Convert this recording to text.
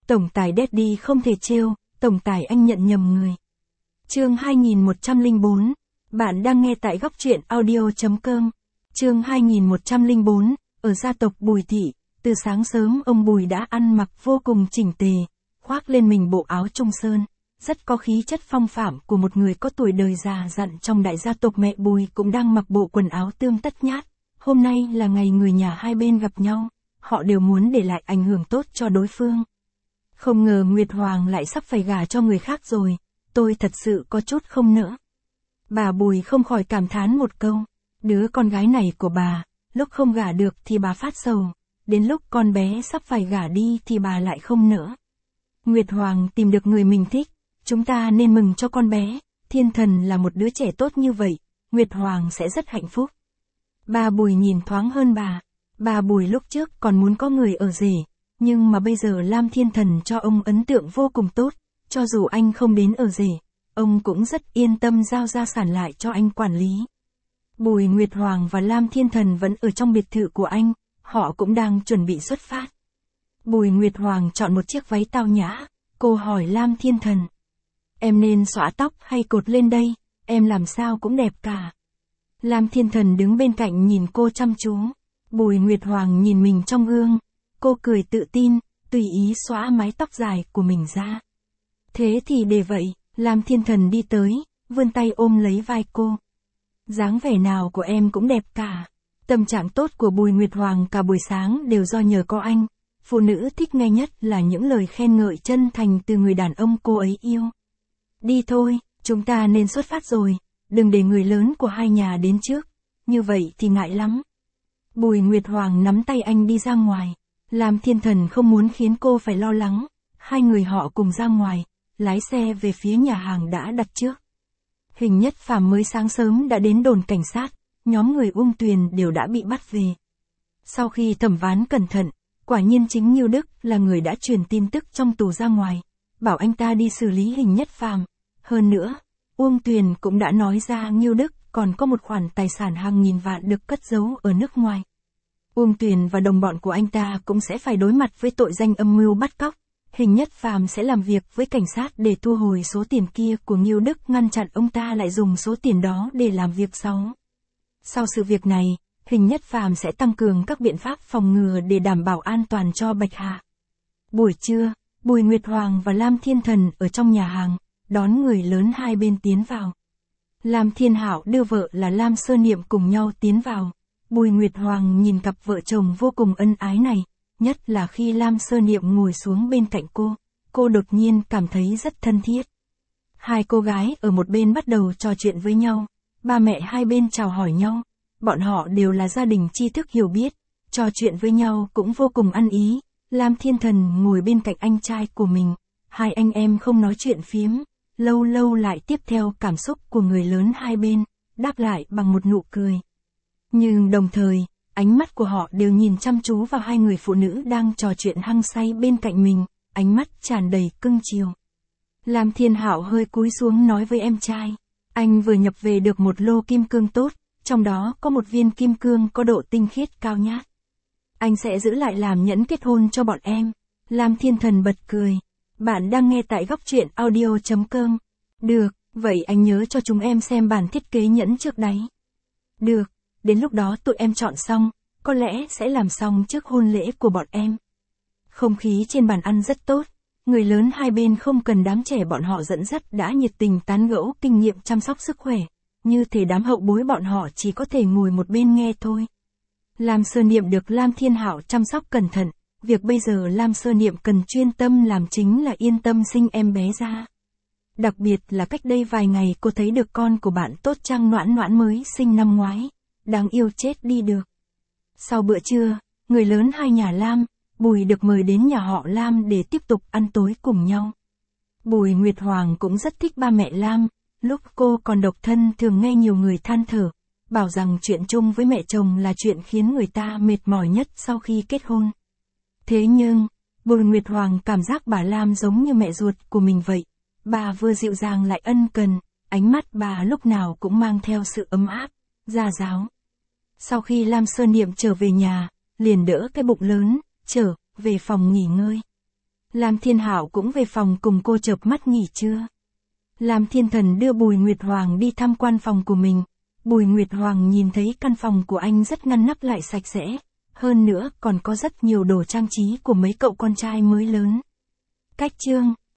Tổng tài Daddy không thể trêu, tổng tài anh nhận nhầm người. Chương 2104. Bạn đang nghe tại góc truyện audio.com. Chương 2104. Ở gia tộc Bùi Thị, từ sáng sớm ông Bùi đã ăn mặc vô cùng chỉnh tề, khoác lên mình bộ áo Trung Sơn, rất có khí chất phong phạm của một người có tuổi đời già dặn trong đại gia tộc. Mẹ Bùi cũng đang mặc bộ quần áo tươm tất nhát. Hôm nay là ngày người nhà hai bên gặp nhau, họ đều muốn để lại ảnh hưởng tốt cho đối phương. Không ngờ Nguyệt Hoàng lại sắp phải gả cho người khác rồi, tôi thật sự có chút không nỡ. Bà Bùi không khỏi cảm thán một câu, đứa con gái này của bà, lúc không gả được thì bà phát sầu, đến lúc con bé sắp phải gả đi thì bà lại không nỡ. Nguyệt Hoàng tìm được người mình thích, chúng ta nên mừng cho con bé, Thiên Thần là một đứa trẻ tốt như vậy, Nguyệt Hoàng sẽ rất hạnh phúc. Bà Bùi nhìn thoáng hơn bà Bùi lúc trước còn muốn có người ở rể, nhưng mà bây giờ Lam Thiên Thần cho ông ấn tượng vô cùng tốt, cho dù anh không đến ở rể, ông cũng rất yên tâm giao gia sản lại cho anh quản lý. Bùi Nguyệt Hoàng và Lam Thiên Thần vẫn ở trong biệt thự của anh, họ cũng đang chuẩn bị xuất phát. Bùi Nguyệt Hoàng chọn một chiếc váy tao nhã, cô hỏi Lam Thiên Thần. Em nên xõa tóc hay cột lên đây, em làm sao cũng đẹp cả. Lam Thiên Thần đứng bên cạnh nhìn cô chăm chú. Bùi Nguyệt Hoàng nhìn mình trong gương, cô cười tự tin, tùy ý xõa mái tóc dài của mình ra. Thế thì để vậy, Lam Thiên Thần đi tới, vươn tay ôm lấy vai cô. Dáng vẻ nào của em cũng đẹp cả. Tâm trạng tốt của Bùi Nguyệt Hoàng cả buổi sáng đều do nhờ có anh. Phụ nữ thích nghe nhất là những lời khen ngợi chân thành từ người đàn ông cô ấy yêu. Đi thôi, chúng ta nên xuất phát rồi, đừng để người lớn của hai nhà đến trước, như vậy thì ngại lắm. Bùi Nguyệt Hoàng nắm tay anh đi ra ngoài. Lam Thiên Thần không muốn khiến cô phải lo lắng, hai người họ cùng ra ngoài, lái xe về phía nhà hàng đã đặt trước. Hình Nhất Phàm mới sáng sớm đã đến đồn cảnh sát, nhóm người Uông Tuyền đều đã bị bắt về. Sau khi thẩm vấn cẩn thận, quả nhiên chính Ngưu Đức là người đã truyền tin tức trong tù ra ngoài, bảo anh ta đi xử lý Hình Nhất Phàm. Hơn nữa, Uông Tuyền cũng đã nói ra Ngưu Đức còn có một khoản tài sản hàng nghìn vạn được cất giấu ở nước ngoài. Uông Tuyền và đồng bọn của anh ta cũng sẽ phải đối mặt với tội danh âm mưu bắt cóc. Hình Nhất Phàm sẽ làm việc với cảnh sát để thu hồi số tiền kia của Ngưu Đức, ngăn chặn ông ta lại dùng số tiền đó để làm việc xấu. Sau sự việc này, Hình Nhất Phàm sẽ tăng cường các biện pháp phòng ngừa để đảm bảo an toàn cho Bạch Hạ. Buổi trưa, Bùi Nguyệt Hoàng và Lam Thiên Thần ở trong nhà hàng, đón người lớn hai bên tiến vào. Lam Thiên Hạo đưa vợ là Lam Sơ Niệm cùng nhau tiến vào. Bùi Nguyệt Hoàng nhìn cặp vợ chồng vô cùng ân ái này, nhất là khi Lam Sơ Niệm ngồi xuống bên cạnh cô đột nhiên cảm thấy rất thân thiết. Hai cô gái ở một bên bắt đầu trò chuyện với nhau, ba mẹ hai bên chào hỏi nhau, bọn họ đều là gia đình tri thức hiểu biết, trò chuyện với nhau cũng vô cùng ăn ý. Lam Thiên Thần ngồi bên cạnh anh trai của mình, hai anh em không nói chuyện phiếm, lâu lâu lại tiếp theo cảm xúc của người lớn hai bên, đáp lại bằng một nụ cười. Nhưng đồng thời, ánh mắt của họ đều nhìn chăm chú vào hai người phụ nữ đang trò chuyện hăng say bên cạnh mình, ánh mắt tràn đầy cưng chiều. Lam Thiên Hạo hơi cúi xuống nói với em trai, anh vừa nhập về được một lô kim cương tốt, trong đó có một viên kim cương có độ tinh khiết cao nhát. Anh sẽ giữ lại làm nhẫn kết hôn cho bọn em. Lam Thiên Thần bật cười. Bạn đang nghe tại góc truyện audio.com. Được, vậy anh nhớ cho chúng em xem bản thiết kế nhẫn trước đấy. Được, đến lúc đó tụi em chọn xong, có lẽ sẽ làm xong trước hôn lễ của bọn em. Không khí trên bàn ăn rất tốt, người lớn hai bên không cần đám trẻ bọn họ dẫn dắt đã nhiệt tình tán gẫu kinh nghiệm chăm sóc sức khỏe, như thể đám hậu bối bọn họ chỉ có thể ngồi một bên nghe thôi. Lam Sơ Niệm được Lam Thiên Hạo chăm sóc cẩn thận, việc bây giờ Lam Sơ Niệm cần chuyên tâm làm chính là yên tâm sinh em bé ra. Đặc biệt là cách đây vài ngày cô thấy được con của bạn tốt Trang Noãn Noãn mới sinh năm ngoái, đáng yêu chết đi được. Sau bữa trưa, người lớn hai nhà Lam, Bùi được mời đến nhà họ Lam để tiếp tục ăn tối cùng nhau. Bùi Nguyệt Hoàng cũng rất thích ba mẹ Lam, lúc cô còn độc thân thường nghe nhiều người than thở, bảo rằng chuyện chung với mẹ chồng là chuyện khiến người ta mệt mỏi nhất sau khi kết hôn. Thế nhưng, Bùi Nguyệt Hoàng cảm giác bà Lam giống như mẹ ruột của mình vậy. Bà vừa dịu dàng lại ân cần, ánh mắt bà lúc nào cũng mang theo sự ấm áp, gia giáo. Sau khi Lam Sơ Niệm trở về nhà, liền đỡ cái bụng lớn, trở về phòng nghỉ ngơi. Lam Thiên Hạo cũng về phòng cùng cô chợp mắt nghỉ trưa. Lam Thiên Thần đưa Bùi Nguyệt Hoàng đi tham quan phòng của mình. Bùi Nguyệt Hoàng nhìn thấy căn phòng của anh rất ngăn nắp lại sạch sẽ. Hơn nữa còn có rất nhiều đồ trang trí của mấy cậu con trai mới lớn. Cách chương